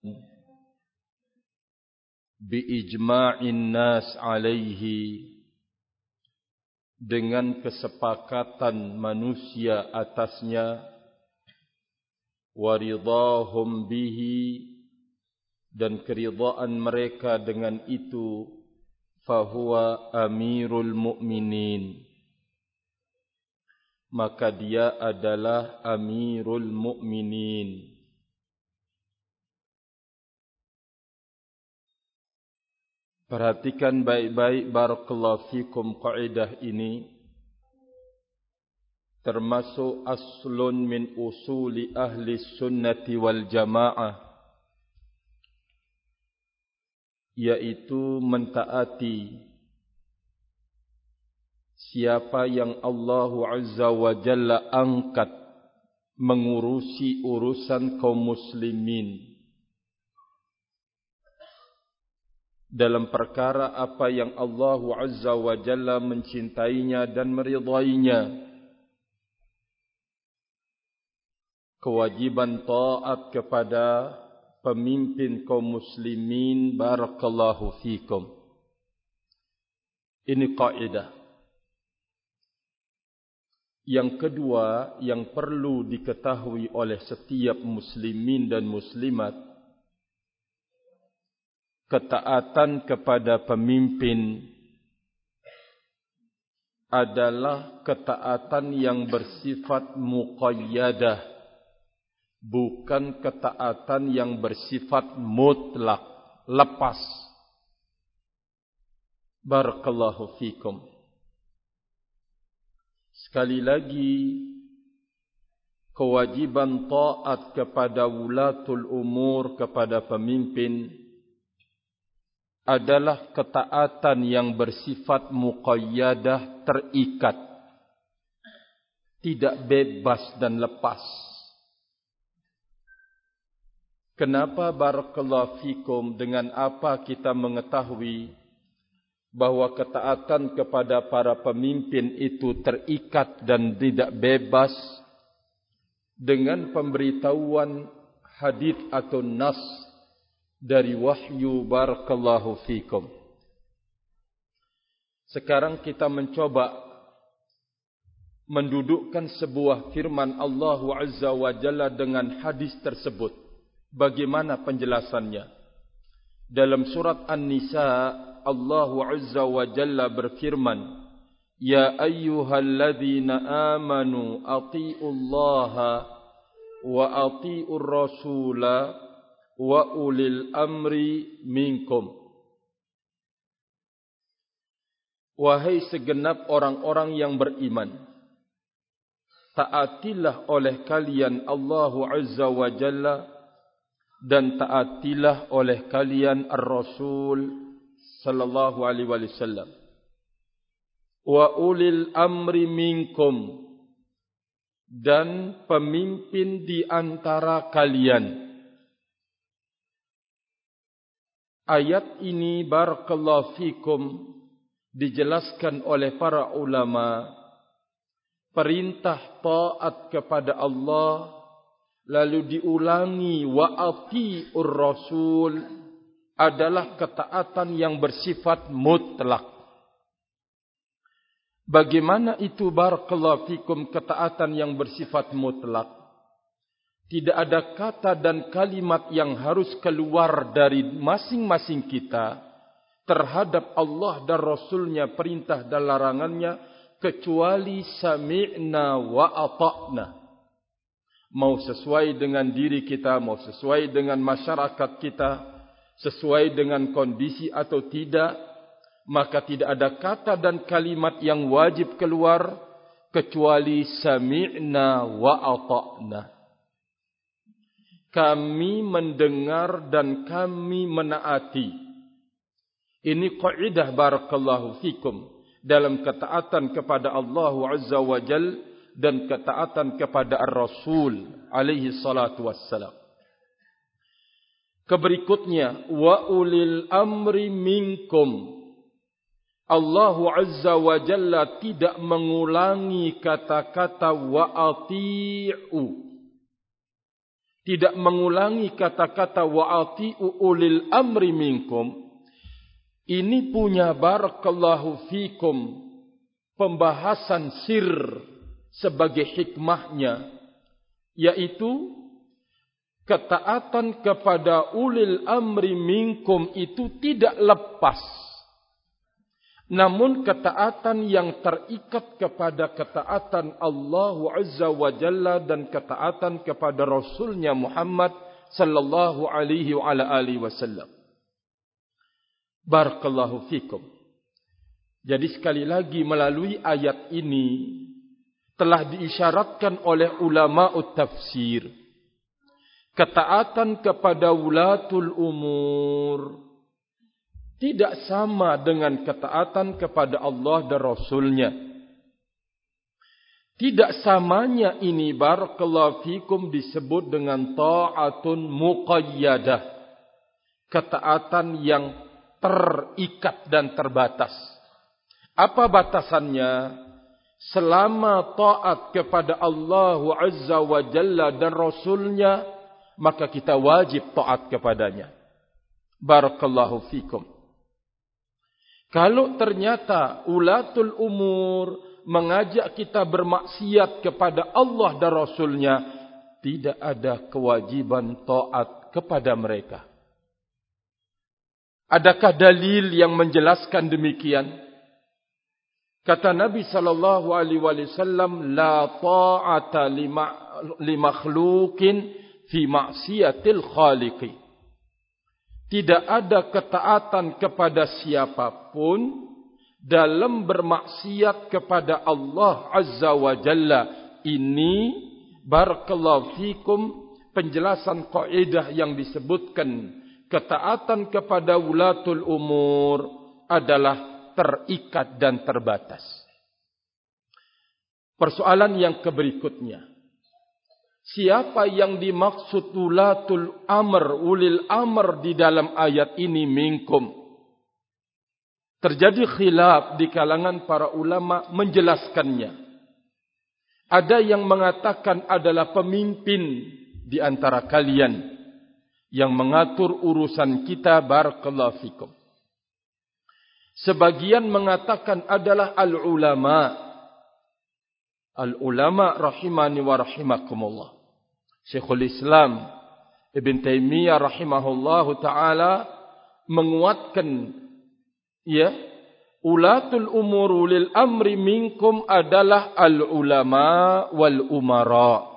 biijma'in nas alaihi, dengan kesepakatan manusia atasnya, waridahum bihi, dan keridhaan mereka dengan itu, fahuwa amirul mu'minin, maka dia adalah amirul mu'minin. Perhatikan baik-baik, barakallahu fikum, kaidah ini termasuk aslun min usuli ahli sunnati wal jamaah, yaitu mentaati siapa yang Allah Azza wa Jalla angkat mengurusi urusan kaum muslimin dalam perkara apa yang Allah Azza wa Jalla mencintainya dan meridainya. Kewajiban taat kepada pemimpin kaum muslimin, barakallahu fikum. Ini kaidah. Yang kedua yang perlu diketahui oleh setiap muslimin dan muslimat, ketaatan kepada pemimpin adalah ketaatan yang bersifat muqayyadah, bukan ketaatan yang bersifat mutlak, lepas. Barakallahu fikum. Sekali lagi, kewajiban taat kepada wulatul umur, kepada pemimpin, adalah ketaatan yang bersifat muqayyadah, terikat, tidak bebas dan lepas. Kenapa, barakallahu fikum, dengan apa kita mengetahui bahwa ketaatan kepada para pemimpin itu terikat dan tidak bebas? Dengan pemberitahuan hadits atau nas dari wahyu, barakallahu fikum. Sekarang kita mencoba mendudukkan sebuah firman Allah Azza wa Jalla dengan hadis tersebut. Bagaimana penjelasannya? Dalam surat An-Nisa, Allah Azza wa Jalla berfirman, Ya ayyuhalladzina amanu ati'ullaha wa ati'ur rasula wa ulil amri minkum. Wahai segenap orang-orang yang beriman, taatilah oleh kalian Allah Azza wa Jalla, dan taatilah oleh kalian Ar-Rasul sallallahu alaihi wasallam. Wa ulil amri minkum, dan pemimpin di antara kalian. Ayat ini, barakallahu fikum, dijelaskan oleh para ulama, perintah taat kepada Allah, lalu diulangi wa ati'ur rasul, adalah ketaatan yang bersifat mutlak. Bagaimana itu, barakallahu fikum, ketaatan yang bersifat mutlak? Tidak ada kata dan kalimat yang harus keluar dari masing-masing kita terhadap Allah dan Rasulnya, perintah dan larangannya, kecuali sami'na wa ata'na. Mau sesuai dengan diri kita, mau sesuai dengan masyarakat kita, sesuai dengan kondisi atau tidak, maka tidak ada kata dan kalimat yang wajib keluar kecuali sami'na wa ata'na. Kami mendengar dan kami menaati. Ini kaidah, barakallahu fikum, dalam ketaatan kepada Allah Azza wa Jal dan ketaatan kepada Ar-Rasul alaihi salatu wassalam. Keberikutnya, wa ulil amri minkum. Allah Azza wa Jalla tidak mengulangi kata-kata wa ati'u, tidak mengulangi kata-kata wa'ati'u ulil amri minkum, ini punya barakallahu fikum pembahasan sir sebagai hikmahnya, yaitu ketaatan kepada ulil amri minkum itu tidak lepas, namun ketaatan yang terikat kepada ketaatan Allah Azza wa Jalla dan ketaatan kepada Rasulnya Muhammad sallallahu alaihi wa ala alihi wasallam. Barakallahu fikum. Jadi sekali lagi melalui ayat ini telah diisyaratkan oleh ulama'ut tafsir ketaatan kepada wulatul umur tidak sama dengan ketaatan kepada Allah dan Rasulnya. Tidak samanya ini barakallahu fikum disebut dengan ta'atun muqayyadah, ketaatan yang terikat dan terbatas. Apa batasannya? Selama taat kepada Allah Azza wa Jalla dan Rasulnya, maka kita wajib taat kepadanya. Barakallahu fikum. Kalau ternyata ulatul umur mengajak kita bermaksiat kepada Allah dan Rasulnya, tidak ada kewajiban taat kepada mereka. Adakah dalil yang menjelaskan demikian? Kata Nabi sallallahu alaihi wasallam, la ta'ata li makhluqin fi ma'siyatil khaliqi. Tidak ada ketaatan kepada siapapun dalam bermaksiat kepada Allah Azza wa Jalla. Ini barakallahu fikum penjelasan kaidah yang disebutkan ketaatan kepada wulatul umur adalah terikat dan terbatas. Persoalan yang berikutnya. Siapa yang dimaksud ulatul amr, ulil amr di dalam ayat ini minkum? Terjadi khilaf di kalangan para ulama menjelaskannya. Ada yang mengatakan adalah pemimpin di antara kalian yang mengatur urusan kita, barakallahu fikum. Sebagian mengatakan adalah al-ulama. Al-ulama rahimani wa rahimakumullah. Syekhul Islam Ibn Taimiyah rahimahullahu ta'ala menguatkan, ya, ulatul umur ulil amri minkum adalah al-ulama wal umara.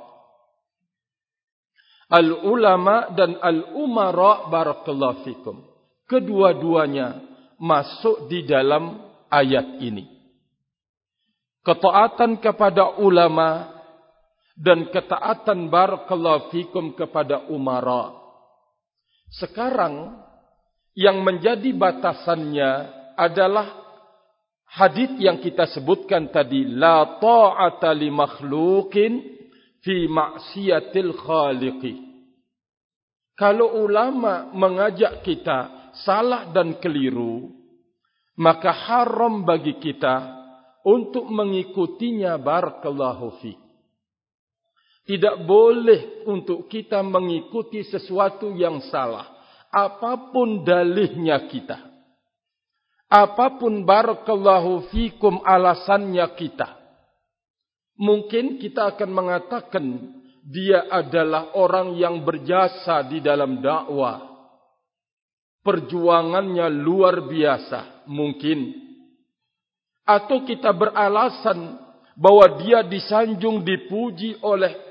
Al-ulama dan al-umara barakallahu fikum. Kedua-duanya masuk di dalam ayat ini. Ketaatan kepada ulama dan ketaatan barakallahu fikum kepada umara. Sekarang yang menjadi batasannya adalah hadis yang kita sebutkan tadi, la ta'ata li makhluqin fi ma'siyatil khaliqi. Kalau ulama mengajak kita salah dan keliru, maka haram bagi kita untuk mengikutinya, barakallahu fi. Tidak boleh untuk kita mengikuti sesuatu yang salah, apapun dalihnya kita, apapun barakallahu fikum alasannya kita. Mungkin kita akan mengatakan dia adalah orang yang berjasa di dalam dakwah, perjuangannya luar biasa, mungkin. Atau kita beralasan bahwa dia disanjung, dipuji oleh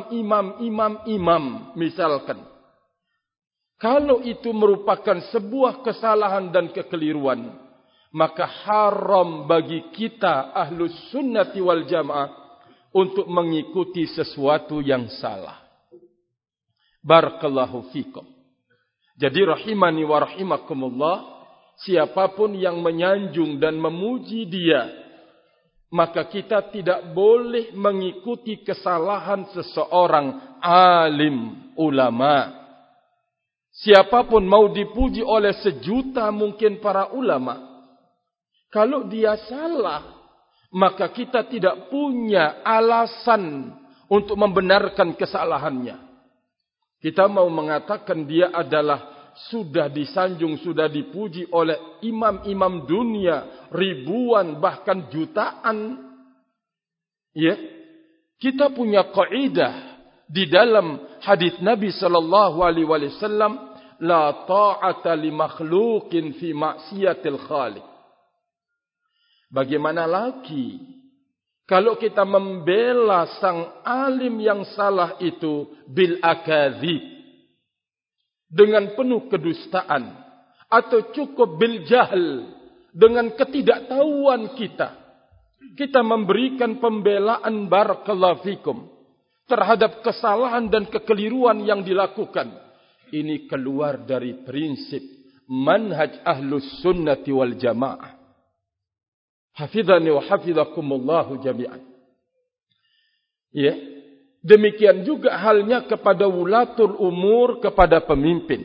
imam, misalkan. Kalau itu merupakan sebuah kesalahan dan kekeliruan, maka haram bagi kita ahlus sunnati wal jamaah untuk mengikuti sesuatu yang salah. Barakallahu fikum. Jadi rahimani wa rahimakumullah, siapapun yang menyanjung dan memuji dia, maka kita tidak boleh mengikuti kesalahan seseorang alim, ulama. Siapapun mau dipuji oleh sejuta mungkin para ulama, kalau dia salah, maka kita tidak punya alasan untuk membenarkan kesalahannya. Kita mau mengatakan dia adalah sudah disanjung, sudah dipuji oleh imam-imam dunia, ribuan bahkan jutaan. Ya, kita punya kaidah di dalam hadis Nabi sallallahu alaihi wasallam, la ta'ata li makhluqin fi ma'siyatil khaliq. Bagaimana lagi kalau kita membela sang alim yang salah itu bil akadzib, dengan penuh kedustaan, atau cukup bil jahl, dengan ketidaktahuan kita memberikan pembelaan barakallahu fikum terhadap kesalahan dan kekeliruan yang dilakukan. Ini keluar dari prinsip manhaj ahlus sunnati wal jamaah. Hafidhani wa hafidhakumullahu jami'an. Ya, demikian juga halnya kepada wulatul umur, kepada pemimpin.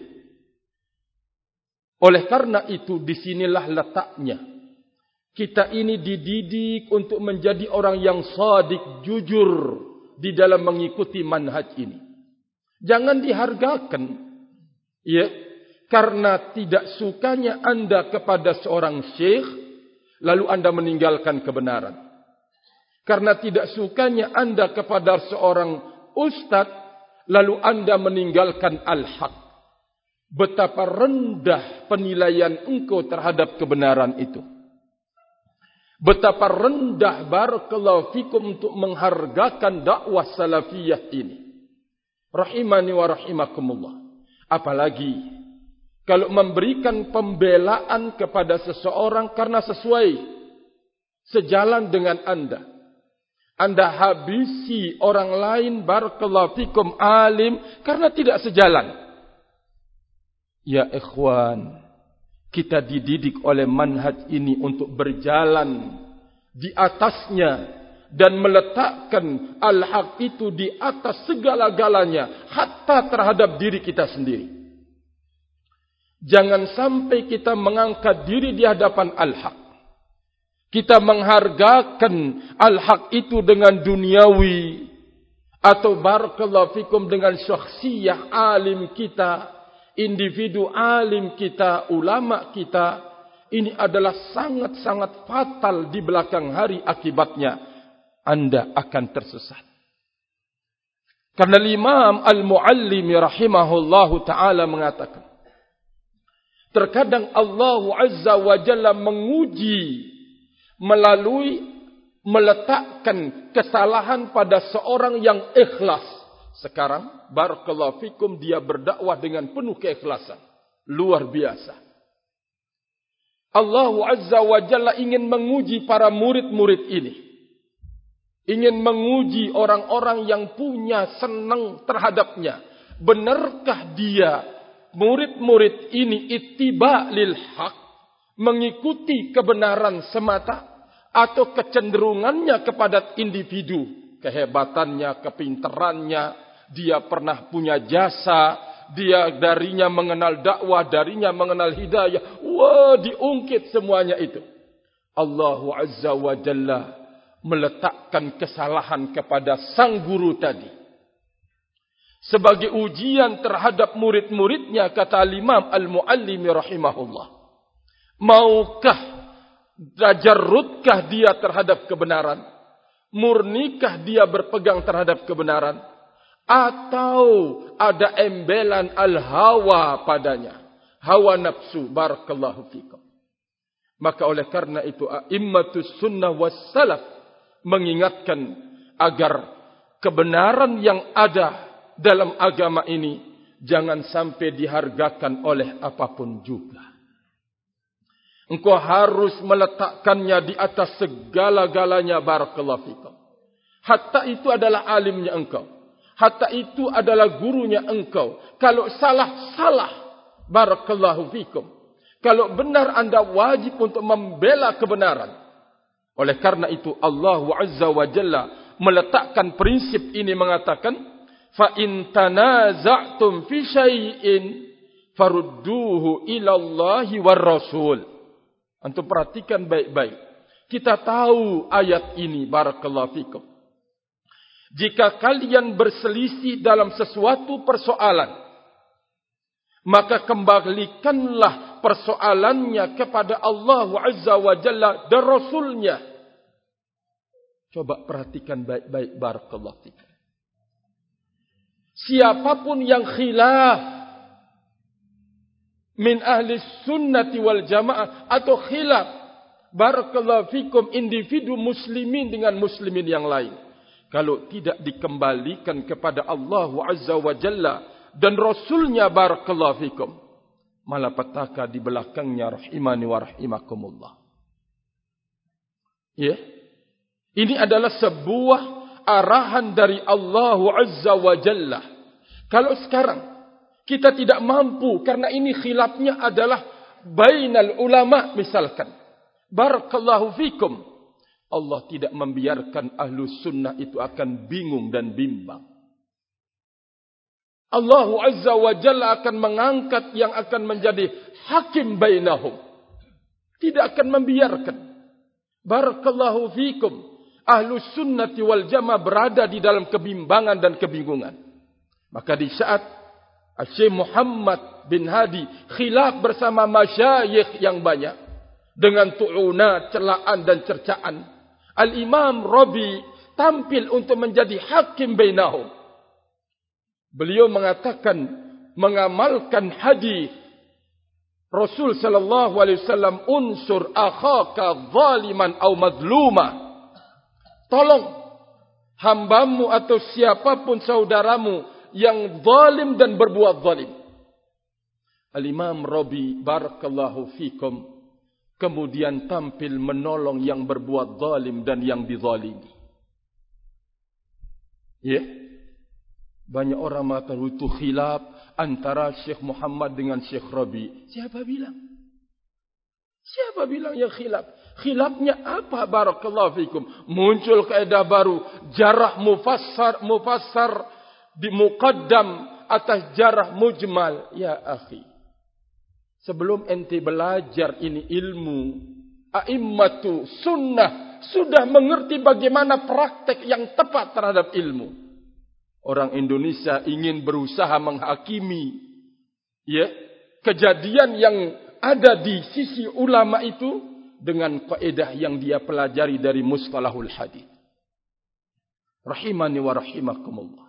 Oleh karena itu, disinilah letaknya. Kita ini dididik untuk menjadi orang yang shadiq, jujur di dalam mengikuti manhaj ini. Jangan dihargakan, ya, karena tidak sukanya Anda kepada seorang syekh, lalu Anda meninggalkan kebenaran. Karena tidak sukanya Anda kepada seorang ustaz, lalu Anda meninggalkan al-haq. Betapa rendah penilaian engkau terhadap kebenaran itu. Betapa rendah barakallahu fikum untuk menghargakan dakwah salafiyah ini. Rahimani wa rahimakumullah. Apalagi kalau memberikan pembelaan kepada seseorang karena sesuai, sejalan dengan Anda. Anda habisi orang lain barakallahu fikum alim karena tidak sejalan. Ya ikhwan, kita dididik oleh manhaj ini untuk berjalan di atasnya dan meletakkan al-haq itu di atas segala-galanya, hatta terhadap diri kita sendiri. Jangan sampai kita mengangkat diri di hadapan al-haq. Kita menghargakan al-haq itu dengan duniawi, atau barakallahu fikum dengan syakhsiyah alim kita, individu alim kita, ulama kita. Ini adalah sangat-sangat fatal di belakang hari. Akibatnya Anda akan tersesat. Karena Imam Al-Muallimi rahimahullahu ta'ala mengatakan, terkadang Allah Azza wa Jalla menguji melalui meletakkan kesalahan pada seorang yang ikhlas. Sekarang barakallahu fikum, dia berdakwah dengan penuh keikhlasan, luar biasa. Allah Azza wa Jalla ingin menguji para murid-murid ini, ingin menguji orang-orang yang punya senang terhadapnya. Benarkah dia, murid-murid ini, ittiba lil haq, mengikuti kebenaran semata, atau kecenderungannya kepada individu, kehebatannya, kepintarannya, dia pernah punya jasa, dia darinya mengenal dakwah, darinya mengenal hidayah. Wah, diungkit semuanya itu. Allah Azza wa Jalla meletakkan kesalahan kepada sang guru tadi sebagai ujian terhadap murid-muridnya. Kata Imam Al-Muallimi rahimahullah, maukah, tajarrudkah dia terhadap kebenaran? Murnikah dia berpegang terhadap kebenaran? Atau ada embelan al-hawa padanya, hawa nafsu, barakallahu fikum. Maka oleh karena itu a'immatus sunnah was salaf mengingatkan agar kebenaran yang ada dalam agama ini jangan sampai dihargakan oleh apapun juga. Engkau harus meletakkannya di atas segala-galanya, barakallahu fikum. Hatta itu adalah alimnya engkau, hatta itu adalah gurunya engkau. Kalau salah, salah, barakallahu fikum. Kalau benar, Anda wajib untuk membela kebenaran. Oleh karena itu Allah Azza wa Jalla meletakkan prinsip ini, mengatakan, fa in tanaza'tum fi syai'in farudduhu ila Allahi war Rasul. Antum perhatikan baik-baik. Kita tahu ayat ini, barakallahu fikum. Jika kalian berselisih dalam sesuatu persoalan, maka kembalikanlah persoalannya kepada Allah Azza wa Jalla dan Rasulnya. Coba perhatikan baik-baik, barakallahu fikum. Siapapun yang khilaf min ahli sunnati wal jamaah atau khilaf, barakallahu fikum, individu muslimin dengan muslimin yang lain, kalau tidak dikembalikan kepada Allah Azza wa Jalla dan Rasulnya, barakallahu fikum, malapetaka di belakangnya, rahimani wa rahimakumullah. Ya, ini adalah sebuah arahan dari Allah Azza wa Jalla. Kalau sekarang kita tidak mampu, karena ini khilafnya adalah bainal ulama misalkan, barakallahu fikum, Allah tidak membiarkan ahlu sunnah itu akan bingung dan bimbang. Allah Azza wa Jalla akan mengangkat yang akan menjadi hakim bainahum. Tidak akan membiarkan. Barakallahu fikum. Ahlu sunnati wal jamaah berada di dalam kebimbangan dan kebingungan. Maka di saat Syekh Muhammad bin Hadi khilaf bersama masyayikh yang banyak, dengan tu'unat, celaan dan cercaan, Al-Imam Rabi tampil untuk menjadi hakim bainahum. Beliau mengatakan, mengamalkan hadis Rasul sallallahu alaihi wasallam, unsur akhaka zaliman aw madluma. Tolong hambamu atau siapapun saudaramu yang zalim dan berbuat zalim. Al-Imam Rabi, barakallahu fikum, kemudian tampil menolong yang berbuat zalim dan yang dizalimi. Ya. Banyak orang mengatakan itu khilaf antara Syekh Muhammad dengan Syekh Rabi. Siapa bilang? Siapa bilang yang khilaf? Khilafnya apa, barakallahu fikum? Muncul kaidah baru, jarah mufassar di muqaddam atas jarah mujmal. Ya akhi, sebelum ente belajar ini ilmu, a'immatu sunnah sudah mengerti bagaimana praktek yang tepat terhadap ilmu. Orang Indonesia ingin berusaha menghakimi, ya, kejadian yang ada di sisi ulama itu dengan kaidah yang dia pelajari dari mustalahul hadis. Rahimani wa rahimakumullah.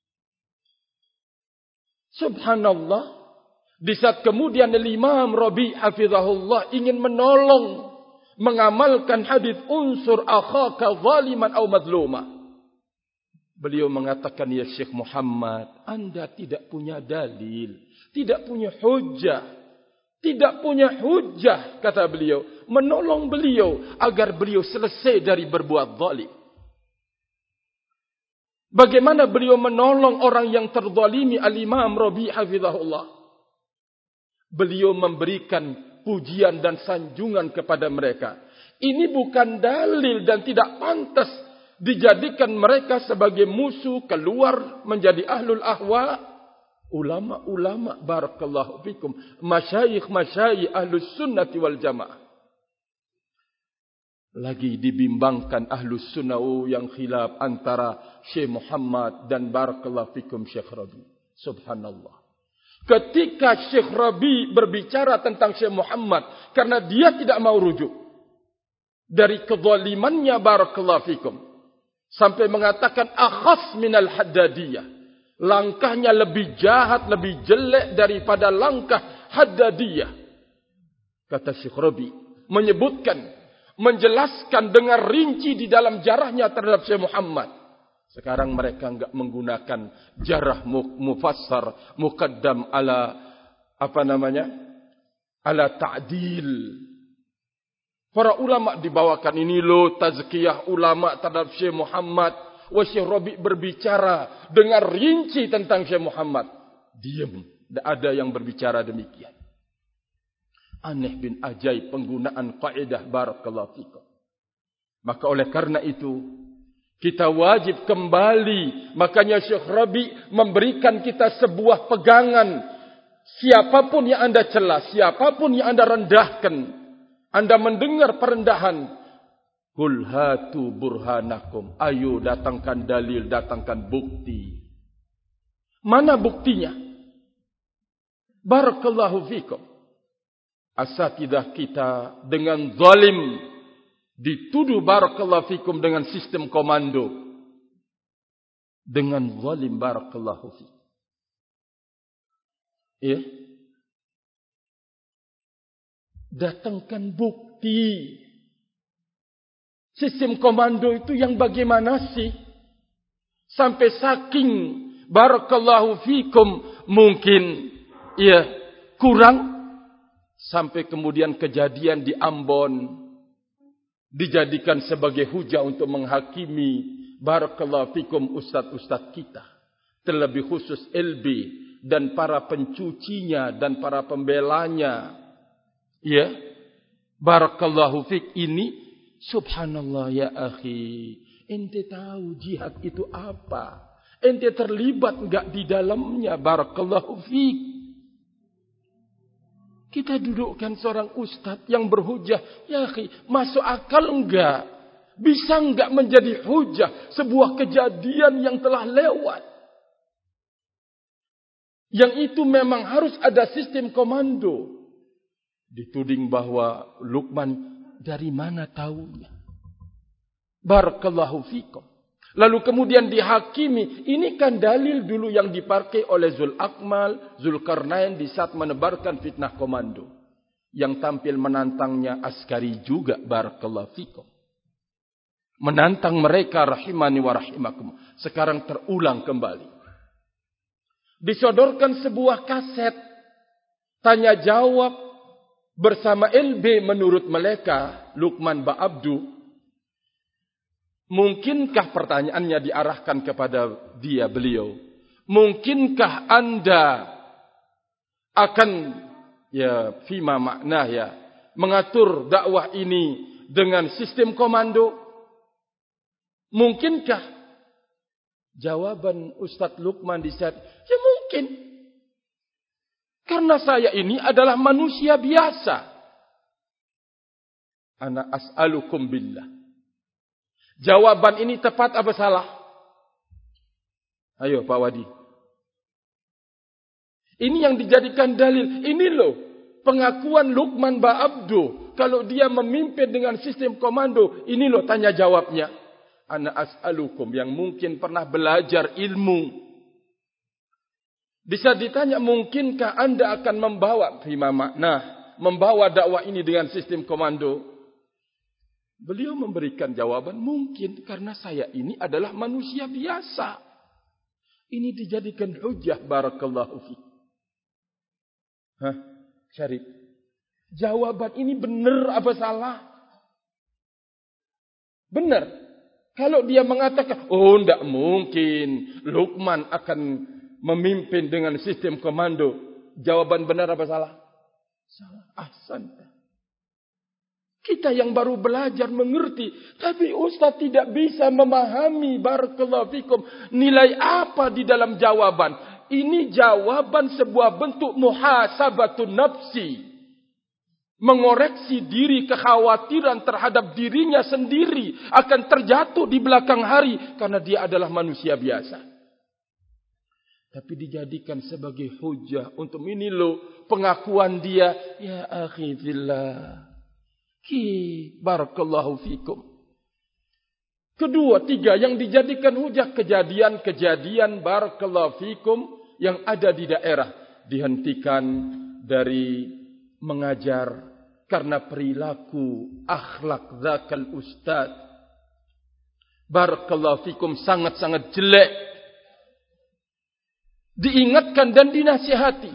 Subhanallah, di saat kemudian Imam Rabi hafizahullah ingin menolong mengamalkan hadis unsur akhaka zaliman aw madluma, beliau mengatakan, ya Syekh Muhammad, Anda tidak punya dalil, tidak punya hujjah, tidak punya hujjah, kata beliau, menolong beliau agar beliau selesai dari berbuat zalim. Bagaimana beliau menolong orang yang terzalimi? Al-Imam Rabi hafizahullah, beliau memberikan pujian dan sanjungan kepada mereka. Ini bukan dalil dan tidak pantas dijadikan mereka sebagai musuh, keluar menjadi ahlul ahwa. Ulama-ulama, barakallahu fikum, masyayikh ahlus sunnati wal jamaah, lagi dibimbangkan ahlus sunnah yang khilaf antara Syekh Muhammad dan barakallahu fikum Syekh Rabi. Subhanallah, ketika Syekh Rabi berbicara tentang Syekh Muhammad, karena dia tidak mau rujuk dari kezalimannya, barakallahu fikum, sampai mengatakan akhas minal haddadiyah, langkahnya lebih jahat, lebih jelek daripada langkah haddadiyah. Kata Syekh Rabi, menyebutkan, menjelaskan dengan rinci di dalam jarahnya terhadap Syekh Muhammad. Sekarang mereka enggak menggunakan jarah mufassar muqaddam ala ala ta'dil. Para ulama dibawakan, ini loh tazkiyah ulama terhadap Syekh Muhammad. Syekh Rabi berbicara dengan rinci tentang Syekh Muhammad. Diam, tidak ada yang berbicara demikian. Aneh bin ajaib penggunaan kaidah, barakallahu fikum. Maka oleh karena itu kita wajib kembali. Makanya Syekh Rabi memberikan kita sebuah pegangan. Siapapun yang anda celah, siapapun yang anda rendahkan, anda mendengar perendahan, Qul hatu burhanakum. Ayo datangkan dalil, datangkan bukti. Mana buktinya? Barakallahu fikum. Asatidah kita dengan zalim dituduh barakallahu fikum dengan sistem komando. Dengan zalim barakallahu fikum. Ya. Datangkan bukti. Sistem komando itu yang bagaimana sih? Sampai saking barakallahu fikum mungkin ya kurang sampai kemudian kejadian di Ambon dijadikan sebagai hujah untuk menghakimi barakallahu fikum ustaz-ustaz kita, terlebih khusus LB dan para pencucinya dan para pembelanya. Ya, barakallahu fik ini. Subhanallah ya akhi, ente tahu jihad itu apa? Ente terlibat enggak di dalamnya? Barakallahu fiik. Kita dudukkan seorang ustaz yang berhujah, ya akhi, masuk akal enggak? Bisa enggak menjadi hujah sebuah kejadian yang telah lewat? Yang itu memang harus ada sistem komando. Dituding bahwa Luqman dari mana tahunya? Barakallahu fikum. Lalu kemudian dihakimi. Ini kan dalil dulu yang dipakai oleh Zulakmal, Zulkarnain di saat menebarkan fitnah komando. Yang tampil menantangnya askari juga. Barakallahu fikum. Menantang mereka rahimani wa rahimakum. Sekarang terulang kembali. Disodorkan sebuah kaset. Tanya jawab. Bersama LB menurut mereka, Luqman Ba'abdu. Mungkinkah pertanyaannya diarahkan kepada beliau? Mungkinkah anda akan, ya fima makna ya, mengatur dakwah ini dengan sistem komando? Mungkinkah? Jawaban Ustadz Luqman di saat, ya mungkin. Karena saya ini adalah manusia biasa. Ana as'alukum billah. Jawaban ini tepat apa salah? Ayo Pak Wadi. Ini yang dijadikan dalil. Ini loh pengakuan Luqman Ba'abdu. Kalau dia memimpin dengan sistem komando. Ini loh tanya jawabnya. Ana as'alukum yang mungkin pernah belajar ilmu. Bisa ditanya, mungkinkah anda akan membawa fima makna, membawa dakwah ini dengan sistem komando? Beliau memberikan jawaban, mungkin karena saya ini adalah manusia biasa. Ini dijadikan hujah barakallahu fiik. Syarif. Jawaban ini benar apa salah? Benar. Kalau dia mengatakan, oh tidak mungkin Luqman akan memimpin dengan sistem komando. Jawaban benar apa salah? Salah. Ahsan. Kita yang baru belajar mengerti. Tapi Ustaz tidak bisa memahami. Barakallahu fikum. Nilai apa di dalam jawaban? Ini jawaban sebuah bentuk muhasabatun nafsi. Mengoreksi diri, kekhawatiran terhadap dirinya sendiri. Akan terjatuh di belakang hari. Karena dia adalah manusia biasa. Tapi dijadikan sebagai hujah untuk ini loh pengakuan dia. Ya akhi fillah. Barakallahu fikum. Kedua, tiga yang dijadikan hujah kejadian-kejadian barakallahu fikum yang ada di daerah. Dihentikan dari mengajar karena perilaku akhlak zakal ustaz. Barakallahu fikum sangat-sangat jelek. Diingatkan dan dinasihati.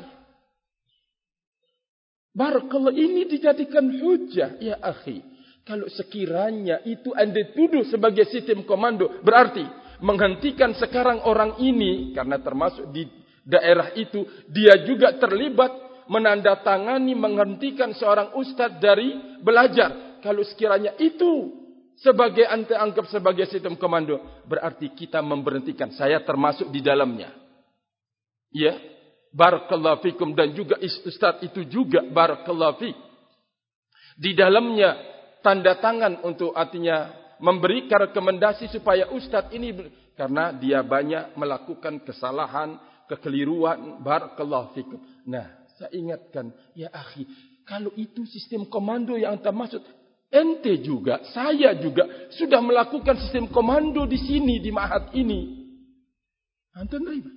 Barakallah, ini dijadikan hujah. Ya akhi, kalau sekiranya itu anda tuduh sebagai sistem komando, berarti menghentikan sekarang orang ini, karena termasuk di daerah itu, dia juga terlibat menandatangani menghentikan seorang ustaz dari belajar. Kalau sekiranya itu sebagai anda anggap sebagai sistem komando, berarti kita memberhentikan. Saya termasuk di dalamnya. Ya, barakallahu fikum, dan juga ustaz itu juga barakallahu fik. Di dalamnya tanda tangan untuk artinya memberikan rekomendasi supaya ustaz ini, karena dia banyak melakukan kesalahan, kekeliruan. Barakallahu fikum. Nah, saya ingatkan, ya akhi, kalau itu sistem komando yang anda maksud, ente juga, saya juga sudah melakukan sistem komando di sini, di ma'had ini. Anda nerima?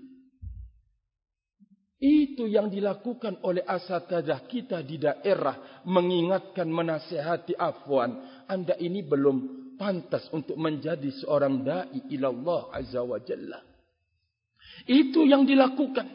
Itu yang dilakukan oleh asatidzah kita di daerah, mengingatkan, menasihati, afwan. Anda ini belum pantas untuk menjadi seorang da'i ilallah azza wa jalla. Itu yang dilakukan.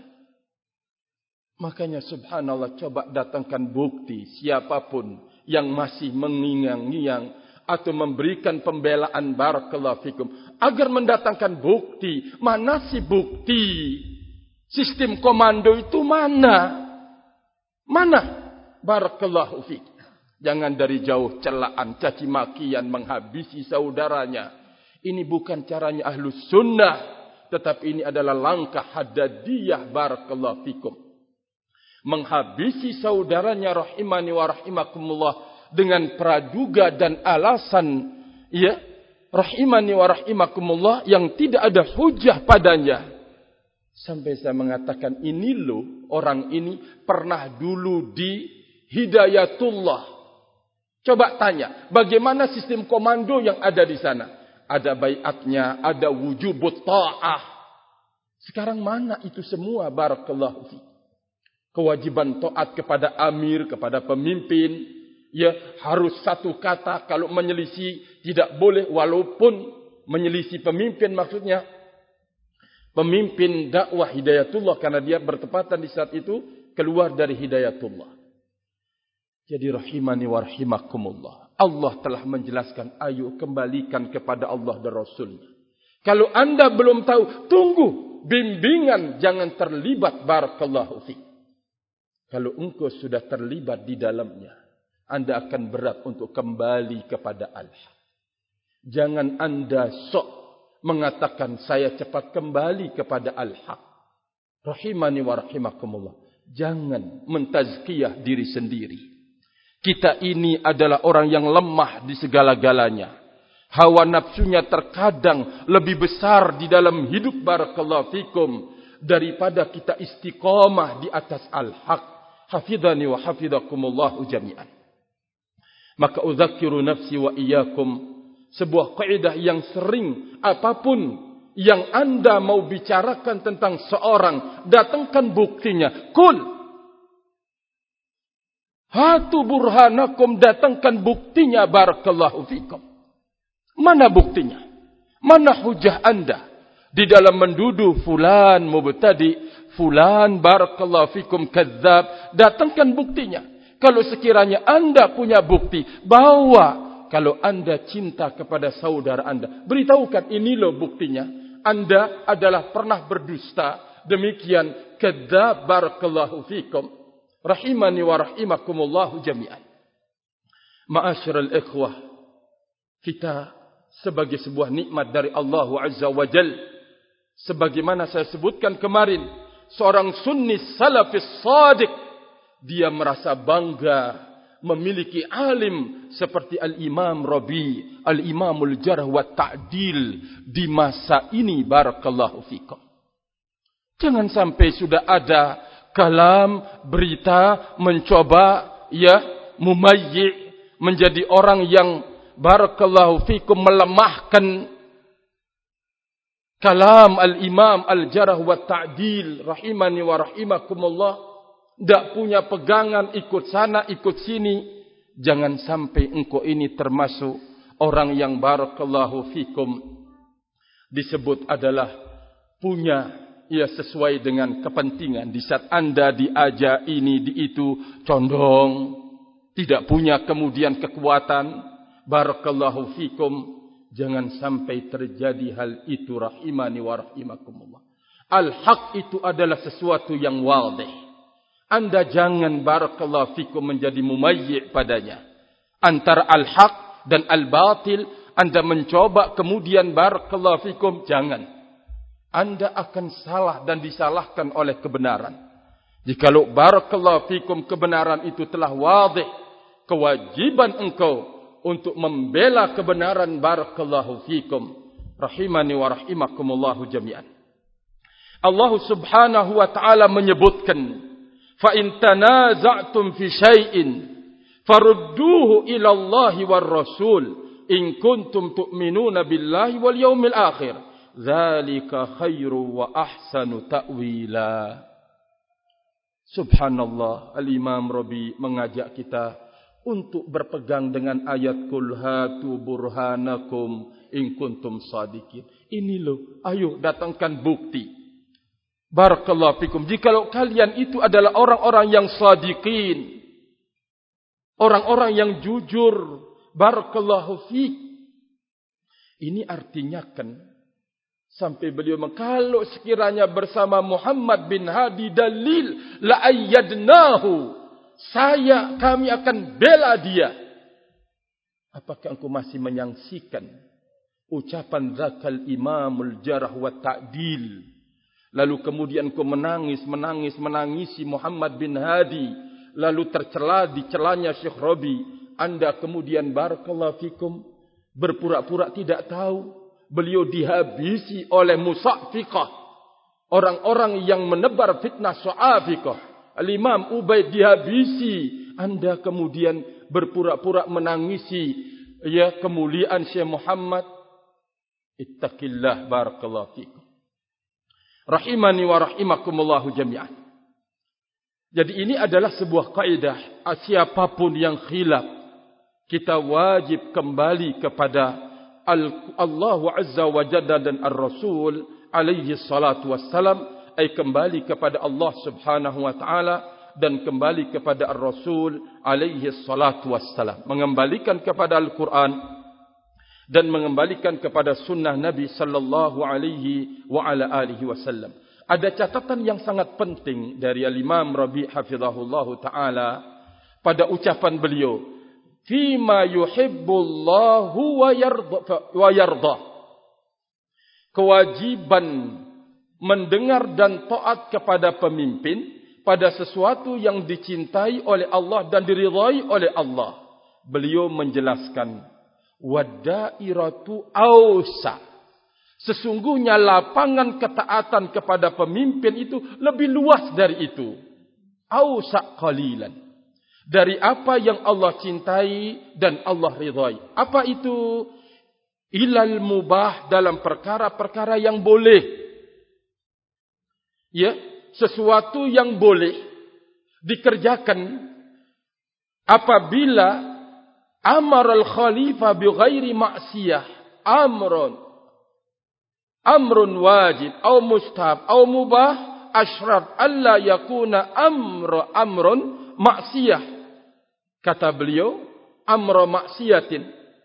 Makanya subhanallah, coba datangkan bukti siapapun yang masih mengingang-ingang atau memberikan pembelaan, barakallahu fikum, agar mendatangkan bukti. Mana sih bukti? Sistem komando itu mana? Mana? Barakallahu fikum. Jangan dari jauh celaan, caci makian, menghabisi saudaranya. Ini bukan caranya ahlus sunnah, tetapi ini adalah langkah haddadiyah, barakallahu fikum. Menghabisi saudaranya rahimani wa rahimakumullah dengan praduga dan alasan, ya, rahimani wa rahimakumullah, yang tidak ada hujah padanya. Sampai saya mengatakan, ini loh, orang ini pernah dulu di Hidayatullah. Coba tanya, bagaimana sistem komando yang ada di sana? Ada baiatnya, ada wujubut ta'ah. Sekarang mana itu semua, barakallahu fi. Kewajiban taat kepada amir, kepada pemimpin, ya, harus satu kata. Kalau menyelisih tidak boleh, walaupun menyelisih pemimpin, maksudnya pemimpin dakwah Hidayatullah, karena dia bertepatan di saat itu keluar dari Hidayatullah. Jadi rahimani wa rahimakumullah, Allah telah menjelaskan, ayo kembalikan kepada Allah dan Rasulnya. Kalau anda belum tahu, tunggu bimbingan, jangan terlibat, barakallahu fiik. Kalau engkau sudah terlibat di dalamnya, anda akan berat untuk kembali kepada Allah. Jangan anda sok mengatakan, saya cepat kembali kepada al-haq. Rahimani wa rahimakumullah. Jangan mentazkiyah diri sendiri. Kita ini adalah orang yang lemah di segala-galanya. Hawa nafsunya terkadang lebih besar di dalam hidup, barakallahu fikum, daripada kita istiqamah di atas al-haq. Hafidhani wa hafidhakumullahu jami'an. Maka udzakiru nafsi wa iyyakum, sebuah kaidah yang sering, apapun yang anda mau bicarakan tentang seorang, datangkan buktinya. Kul hatu burhanakum, datangkan buktinya, barakallahu fikum. Mana buktinya? Mana hujah anda di dalam menduduh fulan mubtadi, fulan barakallahu fikum kadzdzab? Datangkan buktinya. Kalau sekiranya anda punya bukti, bawa. Kalau anda cinta kepada saudara anda, beritahukan, ini loh buktinya. Anda adalah pernah berdusta, demikian kadzdzab, barakallahu fikum. Rahimani wa rahimakumullahu jami'an. Ma'asyiral ikhwah, kita sebagai sebuah nikmat dari Allah Azza wa Jal, sebagaimana saya sebutkan kemarin, seorang sunni salafis sadiq, dia merasa bangga memiliki alim seperti Al-Imam Rabi, Al-Imamul Jarh wa Ta'dil di masa ini, barakallahu fikum. Jangan sampai sudah ada kalam, berita, mencoba, ya, mumayyi', menjadi orang yang, barakallahu fikum, melemahkan kalam Al-Imam Al-Jarh wa Ta'dil, rahimani wa rahimakumullah. Tak punya pegangan, ikut sana, ikut sini. Jangan sampai engkau ini termasuk orang yang, barakallahu fikum, disebut adalah punya, ya, sesuai dengan kepentingan. Di saat anda diajak ini, di itu, condong, tidak punya kemudian kekuatan, barakallahu fikum. Jangan sampai terjadi hal itu, rahimani wa rahimakumullah. Al-haq itu adalah sesuatu yang wadih. Anda jangan, barakallahu fikum, menjadi mumayyi' padanya. Antara al-haq dan al-batil, anda mencoba kemudian, barakallahu fikum, jangan. Anda akan salah dan disalahkan oleh kebenaran. Jikalau, barakallahu fikum, kebenaran itu telah wadih, kewajiban engkau untuk membela kebenaran. Barakallahu fikum. Rahimani wa rahimakumullahu jami'an. Allah subhanahu wa ta'ala menyebutkan, fa in tanaza'tum fi syai'in farudduhu ila Allahi war Rasul in kuntum tu'minuna billahi wal yawmil akhir. Dzalika khairu wa ahsanu ta'wila. Subhanallah, Al-Imam Rabi mengajak kita untuk berpegang dengan ayat Qul hatu burhanakum in kuntum sadiqin. Ini loh, ayo datangkan bukti. Barakallahu fikum. Jikalau kalian itu adalah orang-orang yang sadiqin, orang-orang yang jujur. Barakallahu fik. Ini artinya kan, sampai beliau kalau sekiranya bersama Muhammad bin Hadi dalil la ayyadnahu, kami akan bela dia. Apakah engkau masih menyaksikan ucapan zakal imamul jarah wa ta'dil, lalu kemudian engkau menangisi Muhammad bin Hadi, lalu tercela di celanya Syekh Rabi, Anda kemudian barakallahu fikum berpura-pura tidak tahu beliau dihabisi oleh musaffiqah, orang-orang yang menebar fitnah su'afiqah. Al-Imam Ubaid dihabisi, Anda kemudian berpura-pura menangisi kemuliaan Syekh Muhammad. Ittaqillah. Barakallahu fikum. Rahimani wa rahimakumullahu jami'an. Jadi ini adalah sebuah kaidah, siapapun yang khilaf, kita wajib kembali kepada Allah Azza wa Jalla dan Ar-Rasul alaihi salatu wassalam, ay kembali kepada Allah Subhanahu wa taala dan kembali kepada Ar-Rasul alaihi salatu wassalam, mengembalikan kepada Al-Quran dan mengembalikan kepada sunnah Nabi sallallahu alaihi wa ala alihi wasallam. Ada catatan yang sangat penting dari Al-Imam Rabi' hafizahullahu taala pada ucapan beliau, fima yuhibbullahu wa yarda. Kewajiban mendengar dan taat kepada pemimpin pada sesuatu yang dicintai oleh Allah dan diridhai oleh Allah. Beliau menjelaskan, wadairatu ausa. Sesungguhnya lapangan ketaatan kepada pemimpin itu lebih luas dari itu. Ausa qalilan. Dari apa yang Allah cintai dan Allah ridhai. Apa itu? Ilal mubah, dalam perkara-perkara yang boleh. Ya, sesuatu yang boleh dikerjakan apabila amaral khalifah bi ghairi ma'siyah, amrun wajib atau mustahab atau mubah, asyrat alla yakuna amrun ma'siyah. Kata beliau, amra maksiatin.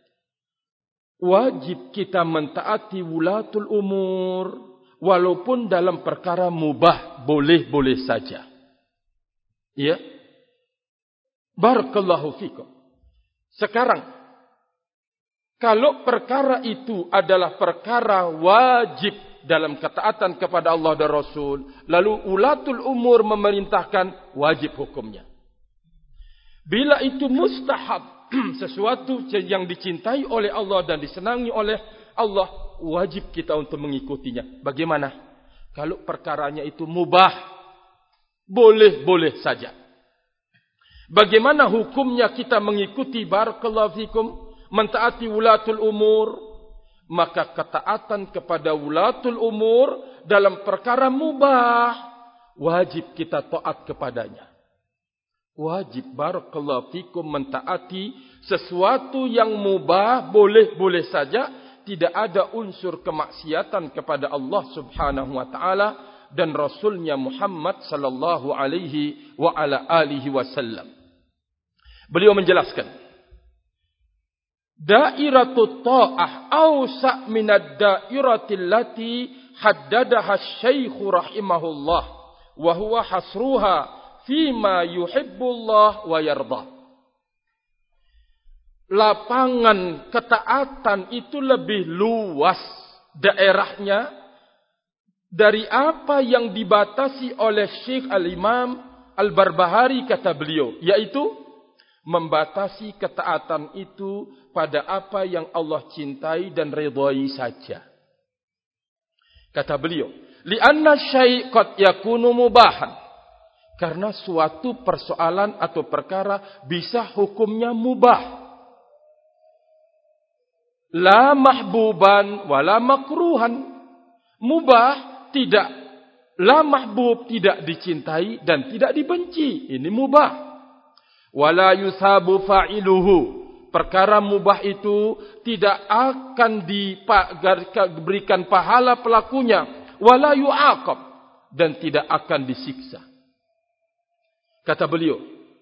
Wajib kita mentaati wulatul umur, walaupun dalam perkara mubah, boleh-boleh saja. Ya. Barakallahu fikum. Sekarang, kalau perkara itu adalah perkara wajib dalam ketaatan kepada Allah dan Rasul, lalu wulatul umur memerintahkan, wajib hukumnya. Bila itu mustahab, sesuatu yang dicintai oleh Allah dan disenangi oleh Allah, wajib kita untuk mengikutinya. Bagaimana? Kalau perkaranya itu mubah, boleh-boleh saja. Bagaimana hukumnya kita mengikuti barakallahu fikum, mentaati wulatul umur? Maka ketaatan kepada wulatul umur dalam perkara mubah, wajib kita taat kepadanya. Wajib barakallahu fikum mentaati sesuatu yang mubah, boleh-boleh saja, tidak ada unsur kemaksiatan kepada Allah Subhanahu wa taala dan Rasulnya Muhammad sallallahu alaihi wa ala alihi wasallam. Beliau menjelaskan, da'iratut ta'ah awsa' minad da'iratil lati haddadaha asy-syaikh rahimahullah wa huwa hasruha fima yuhibbullah wa yarda. Lapangan ketaatan itu lebih luas daerahnya dari apa yang dibatasi oleh Syekh Al-Imam Al-Barbahari, kata beliau, yaitu Membatasi ketaatan itu pada apa yang Allah cintai dan ridhai saja. Kata beliau, li'anna syai' qad yakunu mubahan. Karena suatu persoalan atau perkara bisa hukumnya mubah. La mahbuban wala makruhan. Mubah tidak, la mahbub tidak dicintai dan tidak dibenci. Ini mubah. Wala yusabu fa'iluhu. Perkara mubah itu tidak akan diberikan pahala pelakunya. Wala yu'aqab. Dan tidak akan disiksa. Kata beliau,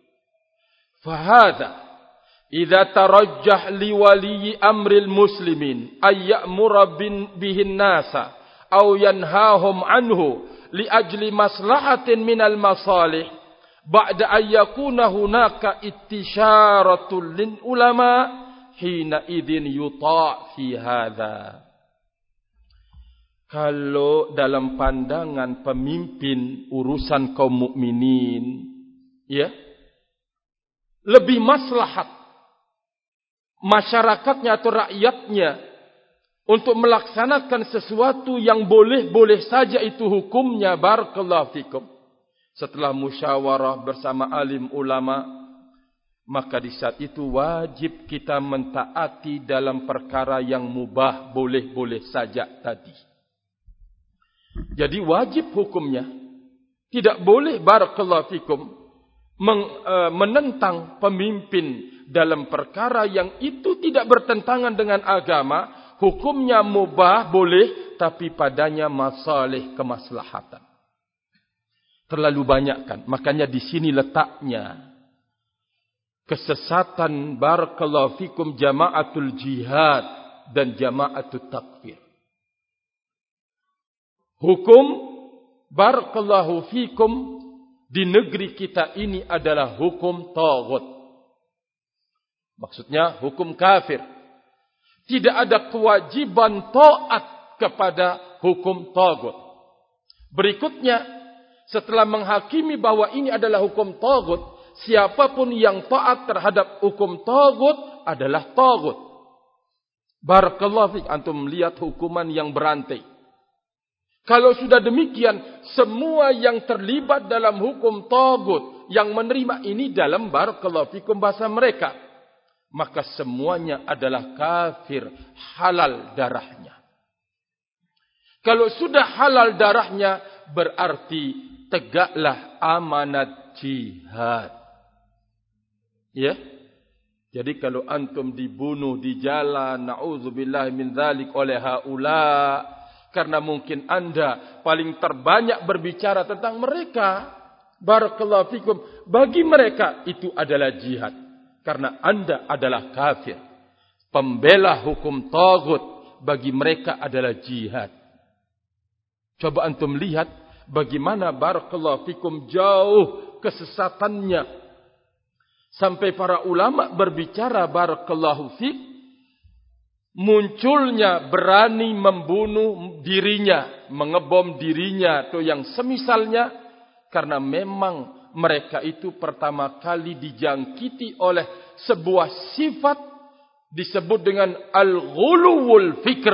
fahada idza tarajjah li wali amril muslimin ay ya'mura bihin nasa aw yanhahum anhu li ajli maslahatin minal masalih ba'da ay yakuna hunaka ittisyaratul lil ulama hina idzin yuta' fi hadza. Kalau dalam pandangan pemimpin urusan kaum mukminin, ya, lebih maslahat masyarakatnya atau rakyatnya untuk melaksanakan sesuatu yang boleh-boleh saja itu hukumnya, barakallahu fikum, setelah musyawarah bersama alim ulama, maka di saat itu wajib kita mentaati dalam perkara yang mubah, boleh-boleh saja tadi. Jadi wajib hukumnya, tidak boleh, barakallahu fikum, menentang pemimpin dalam perkara yang itu tidak bertentangan dengan agama. Hukumnya mubah boleh, tapi padanya masalih kemaslahatan. Terlalu banyak kan? Makanya di sini letaknya kesesatan, barakallahu fikum, jamaatul jihad dan jamaatul takfir. Hukum, barakallahu fikum, di negeri kita ini adalah hukum taghut. Maksudnya hukum kafir. Tidak ada kewajiban taat kepada hukum taghut. Berikutnya, setelah menghakimi bahwa ini adalah hukum taghut, siapapun yang taat terhadap hukum taghut adalah taghut. Barakallahu fiik, antum melihat hukuman yang berantai. Kalau sudah demikian, semua yang terlibat dalam hukum taghut, yang menerima ini dalam barakallahu fikum bahasa mereka, maka semuanya adalah kafir, halal darahnya. Kalau sudah halal darahnya, berarti tegaklah amanat jihad. Ya? Jadi kalau antum dibunuh di jalan, na'udzubillah min dzalik, oleh haula, karena mungkin anda paling terbanyak berbicara tentang mereka, barakallahu fikum, bagi mereka itu adalah jihad. Karena anda adalah kafir. Pembela hukum taghut bagi mereka adalah jihad. Coba antum lihat bagaimana, barakallahu fikum, jauh kesesatannya. Sampai para ulama berbicara, barakallahu fik, munculnya berani membunuh dirinya, mengebom dirinya atau yang semisalnya, karena memang mereka itu pertama kali dijangkiti oleh sebuah sifat disebut dengan al-ghuluwul fikr,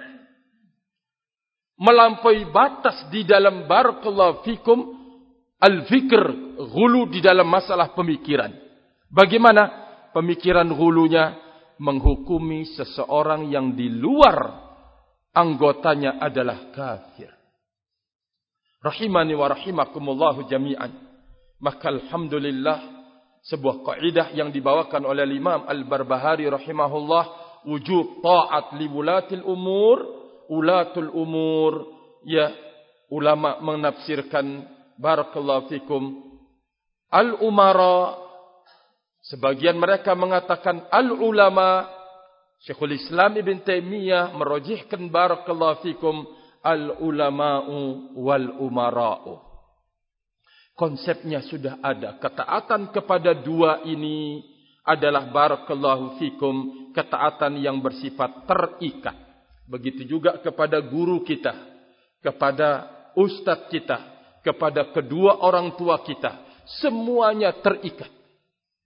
melampaui batas di dalam, barakallahu fikum, al-fikr, ghulu di dalam masalah pemikiran. Bagaimana pemikiran ghulunya? Menghukumi seseorang yang di luar anggotanya adalah kafir. Rahimani wa rahimakumullahu jami'an. Maka alhamdulillah, sebuah kaidah yang dibawakan oleh Imam Al-Barbahari rahimahullah, wujub ta'at li wulatil umur, ulatul umur, ya, ulama menafsirkan, barakallahu fikum, al-umara. Sebagian mereka mengatakan al-ulama. Syekhul Islam Ibn Taimiyah merajihkan, barakallahu fikum, al-ulama'u wal-umara'u. Konsepnya sudah ada. Ketaatan kepada dua ini adalah, barakallahu fikum, ketaatan yang bersifat terikat. Begitu juga kepada guru kita, kepada ustadz kita, kepada kedua orang tua kita. Semuanya terikat.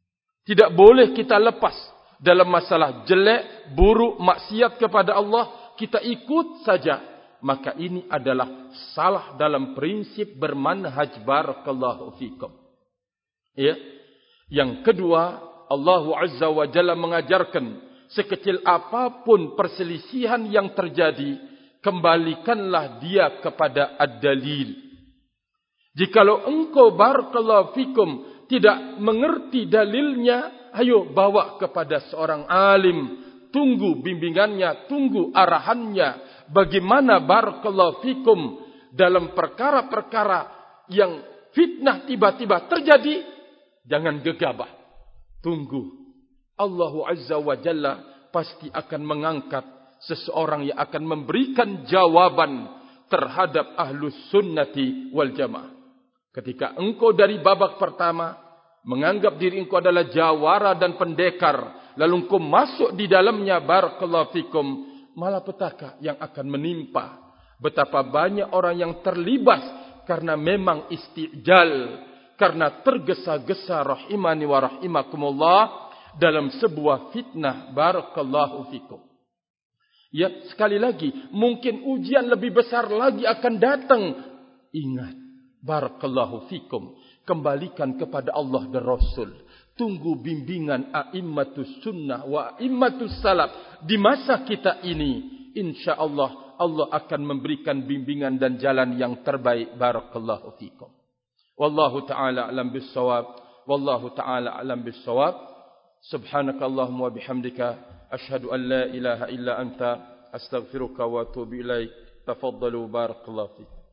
Tidak boleh kita lepas dalam masalah jelek, buruk, maksiat kepada Allah, kita ikut saja. Maka ini adalah salah dalam prinsip bermanhaj. Barakallahu fikum. Ya. Yang kedua, Allah Azza wa Jalla mengajarkan, sekecil apapun perselisihan yang terjadi, kembalikanlah dia kepada ad-dalil. Jikalau engkau barakallahu fikum tidak mengerti dalilnya, ayo bawa kepada seorang alim, tunggu bimbingannya, tunggu arahannya. Bagaimana barakallahu fikum dalam perkara-perkara yang fitnah tiba-tiba terjadi, jangan gegabah. Tunggu. Allah Azza wa Jalla pasti akan mengangkat seseorang yang akan memberikan jawaban terhadap ahlus sunnati wal jamaah. Ketika engkau dari babak pertama menganggap diri engkau adalah jawara dan pendekar, lalu engkau masuk di dalamnya barakallahu fikum, malapetaka yang akan menimpa. Betapa banyak orang yang terlibat karena memang istijal, karena tergesa-gesa rahimani wa rahimakumullah dalam sebuah fitnah barakallahu fikum. Ya, sekali lagi, mungkin ujian lebih besar lagi akan datang. Ingat, barakallahu fikum, kembalikan kepada Allah dan Rasul. Tunggu bimbingan a'immatus sunnah wa a'immatus salaf di masa kita ini. InsyaAllah Allah akan memberikan bimbingan dan jalan yang terbaik. Barakallahu fikum. Wallahu ta'ala alam bis-shawab. Wallahu ta'ala alam bis-shawab. Subhanakallahumma wa bihamdika. Ashhadu an la ilaha illa anta. Astaghfiruka wa atubu ilaik. Tafaddalu barakallahu fikum.